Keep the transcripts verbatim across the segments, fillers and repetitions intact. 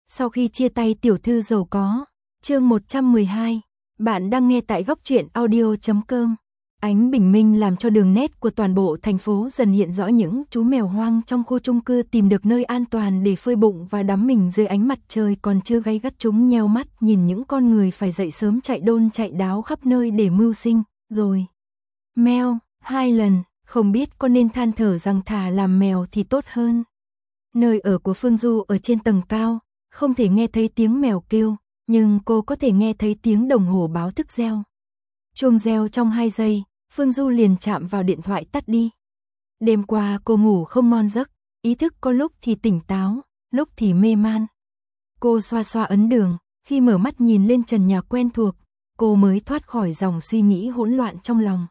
Sau khi chia tay tiểu thư giàu có. Chương một trăm mười hai. Bạn đang nghe tại góc truyện audio chấm com. Ánh bình minh làm cho đường nét của toàn bộ thành phố dần hiện rõ, những chú mèo hoang trong khu chung cư tìm được nơi an toàn để phơi bụng và đắm mình dưới ánh mặt trời còn chưa gay gắt. Chúng nheo mắt nhìn những con người phải dậy sớm chạy đôn chạy đáo khắp nơi để mưu sinh, rồi meo hai lần, không biết có nên than thở rằng thà làm mèo thì tốt hơn. Nơi ở của Phương Du ở trên tầng cao, không thể nghe thấy tiếng mèo kêu, nhưng cô có thể nghe thấy tiếng đồng hồ báo thức reo. Chuông reo trong hai giây, Phương Du liền chạm vào điện thoại tắt đi. Đêm qua cô ngủ không ngon giấc, ý thức có lúc thì tỉnh táo, lúc thì mê man. Cô xoa xoa ấn đường, khi mở mắt nhìn lên trần nhà quen thuộc, cô mới thoát khỏi dòng suy nghĩ hỗn loạn trong lòng.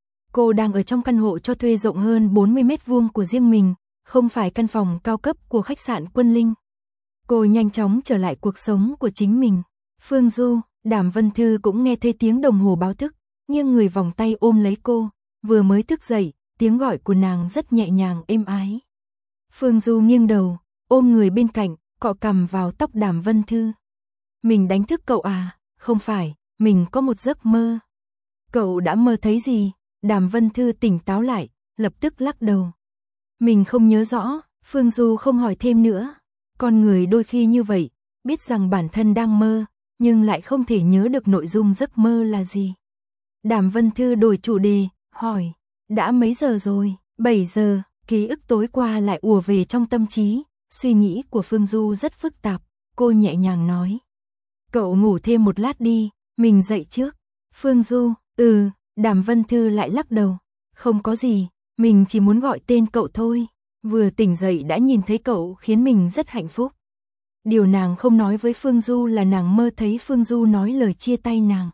Cô đang ở trong căn hộ cho thuê rộng hơn bốn mươi mét vuông của riêng mình, không phải căn phòng cao cấp của khách sạn Quân Linh. Cô nhanh chóng trở lại cuộc sống của chính mình. Phương Du, Đàm Vân Thư cũng nghe thấy tiếng đồng hồ báo thức, nghiêng người vòng tay ôm lấy cô, vừa mới thức dậy, tiếng gọi của nàng rất nhẹ nhàng êm ái. Phương Du nghiêng đầu, ôm người bên cạnh, cọ cằm vào tóc Đàm Vân Thư. Mình đánh thức cậu à? Không phải, mình có một giấc mơ. Cậu đã mơ thấy gì? Đàm Vân Thư tỉnh táo lại, lập tức lắc đầu. Mình không nhớ rõ. Phương Du không hỏi thêm nữa. Con người đôi khi như vậy, biết rằng bản thân đang mơ, nhưng lại không thể nhớ được nội dung giấc mơ là gì. Đàm Vân Thư đổi chủ đề, hỏi, đã mấy giờ rồi? bảy giờ, ký ức tối qua lại ùa về trong tâm trí, suy nghĩ của Phương Du rất phức tạp, cô nhẹ nhàng nói. Cậu ngủ thêm một lát đi, mình dậy trước. Phương Du, ừ, Đàm Vân Thư lại lắc đầu, không có gì, mình chỉ muốn gọi tên cậu thôi. Vừa tỉnh dậy đã nhìn thấy cậu khiến mình rất hạnh phúc. Điều nàng không nói với Phương Du là nàng mơ thấy Phương Du nói lời chia tay nàng.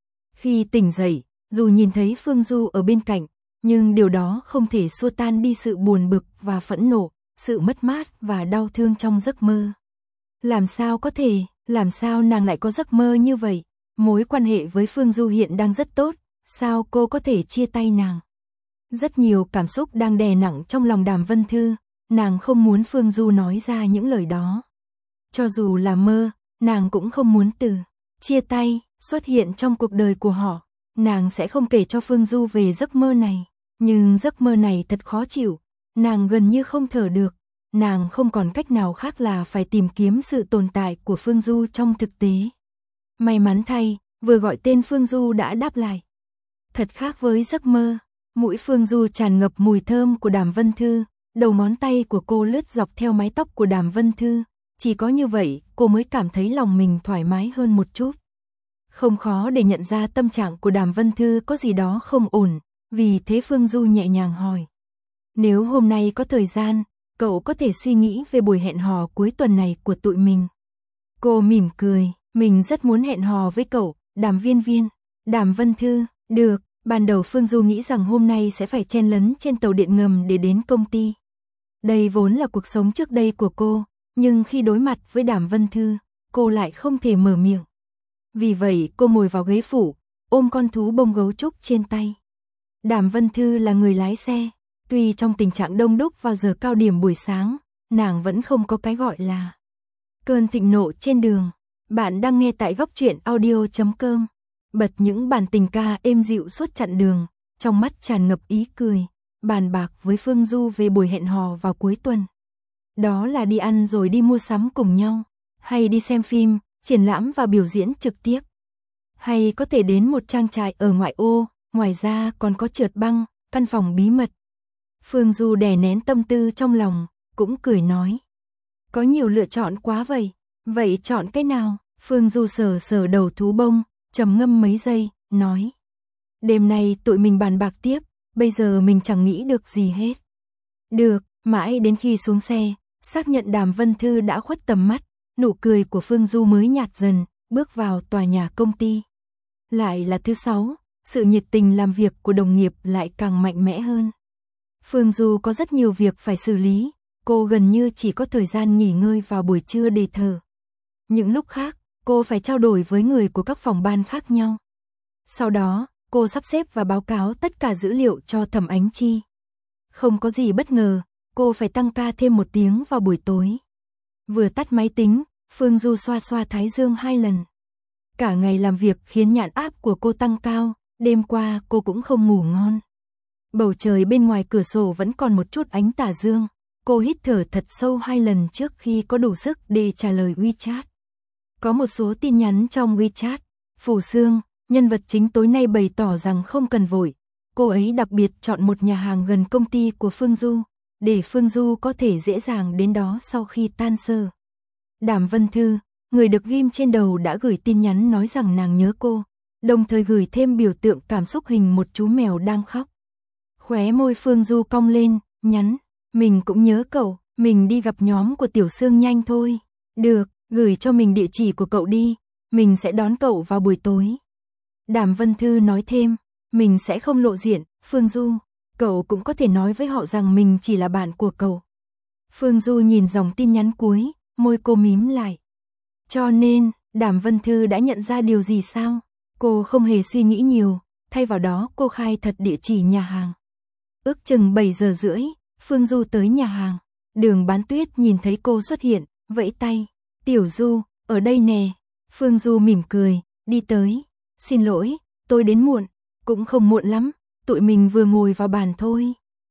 Khi tỉnh dậy, dù nhìn thấy Phương Du ở bên cạnh, nhưng điều đó không thể xua tan đi sự buồn bực và phẫn nộ, sự mất mát và đau thương trong giấc mơ. Làm sao có thể, làm sao nàng lại có giấc mơ như vậy? Mối quan hệ với Phương Du hiện đang rất tốt, sao cô có thể chia tay nàng? Rất nhiều cảm xúc đang đè nặng trong lòng Đàm Vân Thư, nàng không muốn Phương Du nói ra những lời đó. Cho dù là mơ, nàng cũng không muốn từ chia tay xuất hiện trong cuộc đời của họ. Nàng sẽ không kể cho Phương Du về giấc mơ này, nhưng giấc mơ này thật khó chịu, nàng gần như không thở được, nàng không còn cách nào khác là phải tìm kiếm sự tồn tại của Phương Du trong thực tế. May mắn thay, vừa gọi tên Phương Du đã đáp lại. Thật khác với giấc mơ. Mũi Phương Du tràn ngập mùi thơm của Đàm Vân Thư, đầu ngón tay của cô lướt dọc theo mái tóc của Đàm Vân Thư, chỉ có như vậy cô mới cảm thấy lòng mình thoải mái hơn một chút. Không khó để nhận ra tâm trạng của Đàm Vân Thư có gì đó không ổn, vì thế Phương Du nhẹ nhàng hỏi. Nếu hôm nay có thời gian, cậu có thể suy nghĩ về buổi hẹn hò cuối tuần này của tụi mình. Cô mỉm cười, mình rất muốn hẹn hò với cậu, Đàm Viên Viên. Đàm Vân Thư, được. Ban đầu Phương Du nghĩ rằng hôm nay sẽ phải chen lấn trên tàu điện ngầm để đến công ty. Đây vốn là cuộc sống trước đây của cô, nhưng khi đối mặt với Đàm Vân Thư, cô lại không thể mở miệng. Vì vậy cô ngồi vào ghế phụ, ôm con thú bông gấu trúc trên tay. Đàm Vân Thư là người lái xe, tuy trong tình trạng đông đúc vào giờ cao điểm buổi sáng, nàng vẫn không có cái gọi là cơn thịnh nộ trên đường. Bạn đang nghe tại góc truyện audio chấm com. Bật những bản tình ca êm dịu suốt chặng đường, trong mắt tràn ngập ý cười, bàn bạc với Phương Du về buổi hẹn hò vào cuối tuần. Đó là đi ăn rồi đi mua sắm cùng nhau, hay đi xem phim, triển lãm và biểu diễn trực tiếp. Hay có thể đến một trang trại ở ngoại ô, ngoài ra còn có trượt băng, căn phòng bí mật. Phương Du đè nén tâm tư trong lòng, cũng cười nói. Có nhiều lựa chọn quá vậy, vậy chọn cái nào? Phương Du sờ sờ đầu thú bông, trầm ngâm mấy giây, nói. Đêm nay tụi mình bàn bạc tiếp, bây giờ mình chẳng nghĩ được gì hết. Được, mãi đến khi xuống xe, xác nhận Đàm Vân Thư đã khuất tầm mắt, nụ cười của Phương Du mới nhạt dần, bước vào tòa nhà công ty. Lại là thứ sáu, sự nhiệt tình làm việc của đồng nghiệp lại càng mạnh mẽ hơn. Phương Du có rất nhiều việc phải xử lý, cô gần như chỉ có thời gian nghỉ ngơi vào buổi trưa để thở. Những lúc khác, cô phải trao đổi với người của các phòng ban khác nhau. Sau đó, cô sắp xếp và báo cáo tất cả dữ liệu cho Thẩm Ánh Chi. Không có gì bất ngờ, cô phải tăng ca thêm một tiếng vào buổi tối. Vừa tắt máy tính, Phương Du xoa xoa thái dương hai lần. Cả ngày làm việc khiến nhãn áp của cô tăng cao, đêm qua cô cũng không ngủ ngon. Bầu trời bên ngoài cửa sổ vẫn còn một chút ánh tà dương, cô hít thở thật sâu hai lần trước khi có đủ sức để trả lời WeChat. Có một số tin nhắn trong WeChat. Phù Sương, nhân vật chính tối nay bày tỏ rằng không cần vội, cô ấy đặc biệt chọn một nhà hàng gần công ty của Phương Du, để Phương Du có thể dễ dàng đến đó sau khi tan sở. Đàm Vân Thư, người được ghim trên đầu đã gửi tin nhắn nói rằng nàng nhớ cô, đồng thời gửi thêm biểu tượng cảm xúc hình một chú mèo đang khóc. Khóe môi Phương Du cong lên, nhắn, mình cũng nhớ cậu, mình đi gặp nhóm của Tiểu Sương nhanh thôi. Được, gửi cho mình địa chỉ của cậu đi, mình sẽ đón cậu vào buổi tối. Đàm Vân Thư nói thêm, mình sẽ không lộ diện, Phương Du, cậu cũng có thể nói với họ rằng mình chỉ là bạn của cậu. Phương Du nhìn dòng tin nhắn cuối, môi cô mím lại. Cho nên, Đàm Vân Thư đã nhận ra điều gì sao? Cô không hề suy nghĩ nhiều, thay vào đó cô khai thật địa chỉ nhà hàng. Ước chừng bảy giờ rưỡi, Phương Du tới nhà hàng. Đường Bán Tuyết nhìn thấy cô xuất hiện, vẫy tay. Tiểu Du, ở đây nè. Phương Du mỉm cười, đi tới. Xin lỗi, tôi đến muộn. Cũng không muộn lắm, tụi mình vừa ngồi vào bàn thôi.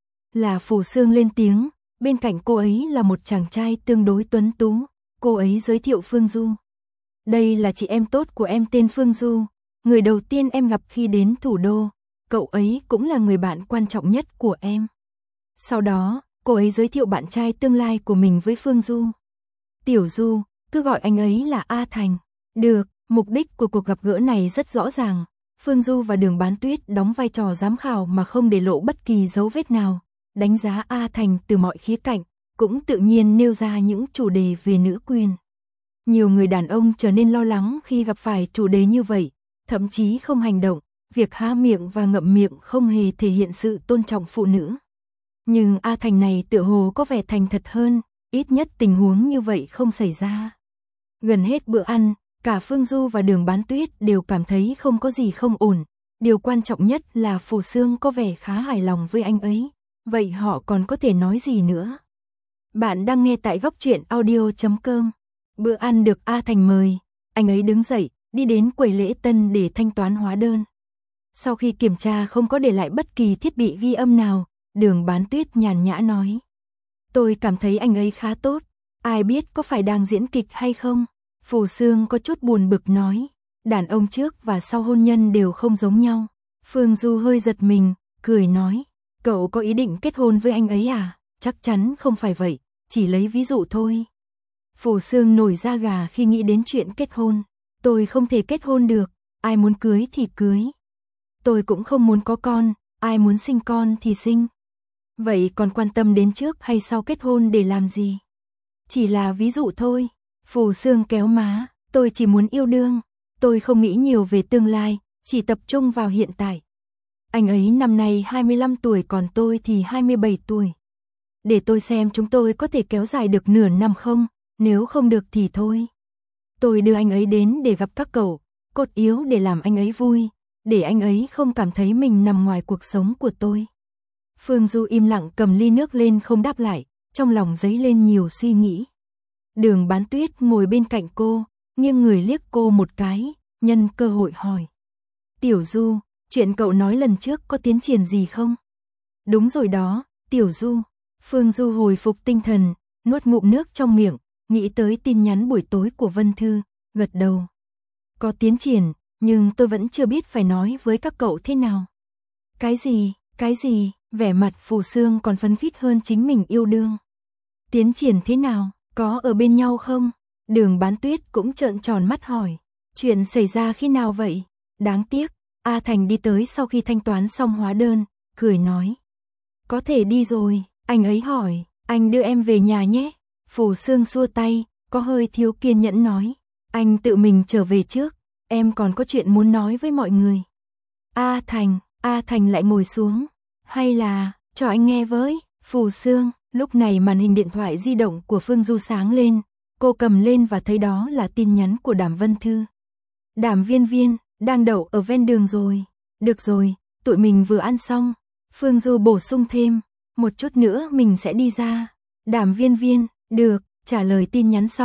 Là Phù Sương lên tiếng, bên cạnh cô ấy là một chàng trai tương đối tuấn tú. Cô ấy giới thiệu Phương Du. Đây là chị em tốt của em tên Phương Du, người đầu tiên em gặp khi đến thủ đô. Cậu ấy cũng là người bạn quan trọng nhất của em. Sau đó, cô ấy giới thiệu bạn trai tương lai của mình với Phương Du. Tiểu Du, cứ gọi anh ấy là A Thành. Được, mục đích của cuộc gặp gỡ này rất rõ ràng. Phương Du và Đường Bán Tuyết đóng vai trò giám khảo mà không để lộ bất kỳ dấu vết nào, đánh giá A Thành từ mọi khía cạnh, cũng tự nhiên nêu ra những chủ đề về nữ quyền. Nhiều người đàn ông trở nên lo lắng khi gặp phải chủ đề như vậy, thậm chí không hành động, việc há miệng và ngậm miệng không hề thể hiện sự tôn trọng phụ nữ. Nhưng A Thành này tựa hồ có vẻ thành thật hơn, ít nhất tình huống như vậy không xảy ra. Gần hết bữa ăn, cả Phương Du và Đường Bán Tuyết đều cảm thấy không có gì không ổn. Điều quan trọng nhất là Phù Sương có vẻ khá hài lòng với anh ấy. Vậy họ còn có thể nói gì nữa? Bạn đang nghe tại góc truyện audio chấm com. Bữa ăn được A Thành mời. Anh ấy đứng dậy, đi đến quầy lễ tân để thanh toán hóa đơn. Sau khi kiểm tra không có để lại bất kỳ thiết bị ghi âm nào, Đường Bán Tuyết nhàn nhã nói. Tôi cảm thấy anh ấy khá tốt. Ai biết có phải đang diễn kịch hay không? Phù Sương có chút buồn bực nói. Đàn ông trước và sau hôn nhân đều không giống nhau. Phương Du hơi giật mình, cười nói. Cậu có ý định kết hôn với anh ấy à? Chắc chắn không phải vậy, chỉ lấy ví dụ thôi. Phù Sương nổi da gà khi nghĩ đến chuyện kết hôn. Tôi không thể kết hôn được, ai muốn cưới thì cưới. Tôi cũng không muốn có con, ai muốn sinh con thì sinh. Vậy còn quan tâm đến trước hay sau kết hôn để làm gì? Chỉ là ví dụ thôi. Phù Sương kéo má, tôi chỉ muốn yêu đương. Tôi không nghĩ nhiều về tương lai, chỉ tập trung vào hiện tại. Anh ấy năm nay hai mươi lăm tuổi còn tôi thì hai mươi bảy tuổi. Để tôi xem chúng tôi có thể kéo dài được nửa năm không, nếu không được thì thôi. Tôi đưa anh ấy đến để gặp các cậu, cốt yếu để làm anh ấy vui, để anh ấy không cảm thấy mình nằm ngoài cuộc sống của tôi. Phương Du im lặng cầm ly nước lên không đáp lại, trong lòng dấy lên nhiều suy nghĩ. Đường Bán Tuyết ngồi bên cạnh cô, nghiêng người liếc cô một cái, nhân cơ hội hỏi. Tiểu Du, chuyện cậu nói lần trước có tiến triển gì không? Đúng rồi đó, Tiểu Du. Phương Du hồi phục tinh thần, nuốt ngụm nước trong miệng, nghĩ tới tin nhắn buổi tối của Vân Thư, gật đầu. Có tiến triển, nhưng tôi vẫn chưa biết phải nói với các cậu thế nào. Cái gì, cái gì, vẻ mặt Phù Sương còn phấn khích hơn chính mình yêu đương. Tiến triển thế nào, có ở bên nhau không? Đường Bán Tuyết cũng trợn tròn mắt hỏi. Chuyện xảy ra khi nào vậy? Đáng tiếc, A Thành đi tới sau khi thanh toán xong hóa đơn, cười nói. Có thể đi rồi, anh ấy hỏi, anh đưa em về nhà nhé. Phù Sương xua tay, có hơi thiếu kiên nhẫn nói. Anh tự mình trở về trước, em còn có chuyện muốn nói với mọi người. A Thành, A Thành lại ngồi xuống. Hay là, cho anh nghe với, Phù Sương. Lúc này màn hình điện thoại di động của Phương Du sáng lên, cô cầm lên và thấy đó là tin nhắn của Đàm Vân Thư. Đàm Viên Viên, đang đậu ở ven đường rồi. Được rồi, tụi mình vừa ăn xong. Phương Du bổ sung thêm, một chút nữa mình sẽ đi ra. Đàm Viên Viên, được, trả lời tin nhắn xong,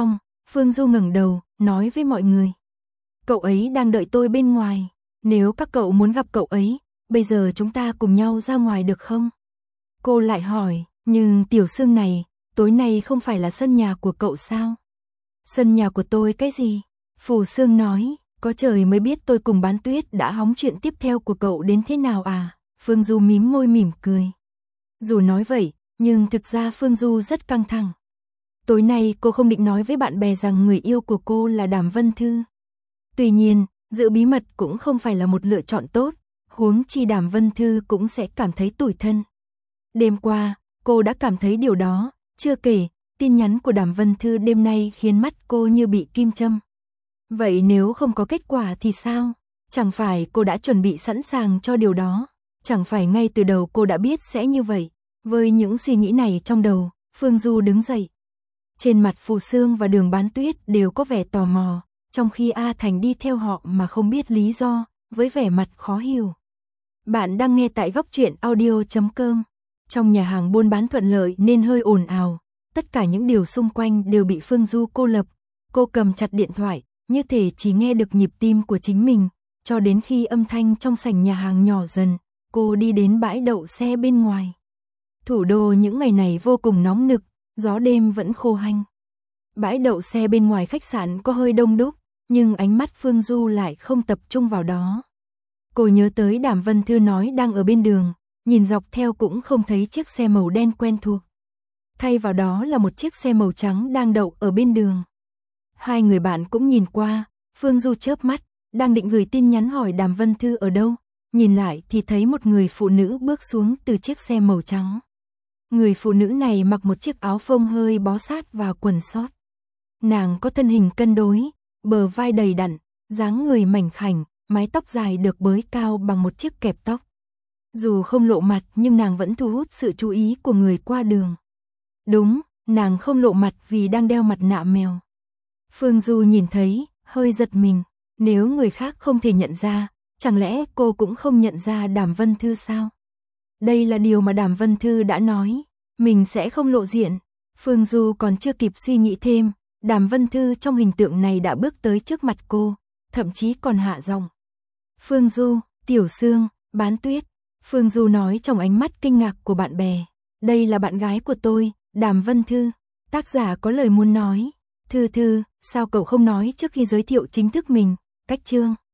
Phương Du ngẩng đầu, nói với mọi người. Cậu ấy đang đợi tôi bên ngoài, nếu các cậu muốn gặp cậu ấy, bây giờ chúng ta cùng nhau ra ngoài được không? Cô lại hỏi, nhưng Tiểu Sương này, tối nay không phải là sân nhà của cậu sao? Sân nhà của tôi cái gì? Phù Sương nói, có trời mới biết tôi cùng Bán Tuyết đã hóng chuyện tiếp theo của cậu đến thế nào à? Phương Du mím môi mỉm cười. Dù nói vậy, nhưng thực ra Phương Du rất căng thẳng. Tối nay cô không định nói với bạn bè rằng người yêu của cô là Đàm Vân Thư. Tuy nhiên, giữ bí mật cũng không phải là một lựa chọn tốt, huống chi Đàm Vân Thư cũng sẽ cảm thấy tủi thân. Đêm qua, cô đã cảm thấy điều đó, chưa kể, tin nhắn của Đàm Vân Thư đêm nay khiến mắt cô như bị kim châm. Vậy nếu không có kết quả thì sao? Chẳng phải cô đã chuẩn bị sẵn sàng cho điều đó? Chẳng phải ngay từ đầu cô đã biết sẽ như vậy? Với những suy nghĩ này trong đầu, Phương Du đứng dậy. Trên mặt Phù Sương và Đường Bán Tuyết đều có vẻ tò mò, trong khi A Thành đi theo họ mà không biết lý do, với vẻ mặt khó hiểu. Bạn đang nghe tại góc truyện audio chấm com. Trong nhà hàng buôn bán thuận lợi nên hơi ồn ào, tất cả những điều xung quanh đều bị Phương Du cô lập. Cô cầm chặt điện thoại, như thể chỉ nghe được nhịp tim của chính mình, cho đến khi âm thanh trong sảnh nhà hàng nhỏ dần, cô đi đến bãi đậu xe bên ngoài. Thủ đô những ngày này vô cùng nóng nực, gió đêm vẫn khô hanh. Bãi đậu xe bên ngoài khách sạn có hơi đông đúc, nhưng ánh mắt Phương Du lại không tập trung vào đó. Cô nhớ tới Đàm Vân Thư nói đang ở bên đường, nhìn dọc theo cũng không thấy chiếc xe màu đen quen thuộc. Thay vào đó là một chiếc xe màu trắng đang đậu ở bên đường. Hai người bạn cũng nhìn qua, Phương Du chớp mắt, đang định gửi tin nhắn hỏi Đàm Vân Thư ở đâu, nhìn lại thì thấy một người phụ nữ bước xuống từ chiếc xe màu trắng. Người phụ nữ này mặc một chiếc áo phông hơi bó sát và quần sót. Nàng có thân hình cân đối, bờ vai đầy đặn, dáng người mảnh khảnh, mái tóc dài được bới cao bằng một chiếc kẹp tóc. Dù không lộ mặt nhưng nàng vẫn thu hút sự chú ý của người qua đường. Đúng, nàng không lộ mặt vì đang đeo mặt nạ mèo. Phương Du nhìn thấy, hơi giật mình, nếu người khác không thể nhận ra, chẳng lẽ cô cũng không nhận ra Đàm Vân Thư sao? Đây là điều mà Đàm Vân Thư đã nói, mình sẽ không lộ diện. Phương Du còn chưa kịp suy nghĩ thêm, Đàm Vân Thư trong hình tượng này đã bước tới trước mặt cô, thậm chí còn hạ giọng. Phương Du, Tiểu Sương, Bán Tuyết. Phương Du nói trong ánh mắt kinh ngạc của bạn bè. Đây là bạn gái của tôi, Đàm Vân Thư. Tác giả có lời muốn nói. Thư Thư, sao cậu không nói trước khi giới thiệu chính thức mình? Cách chương.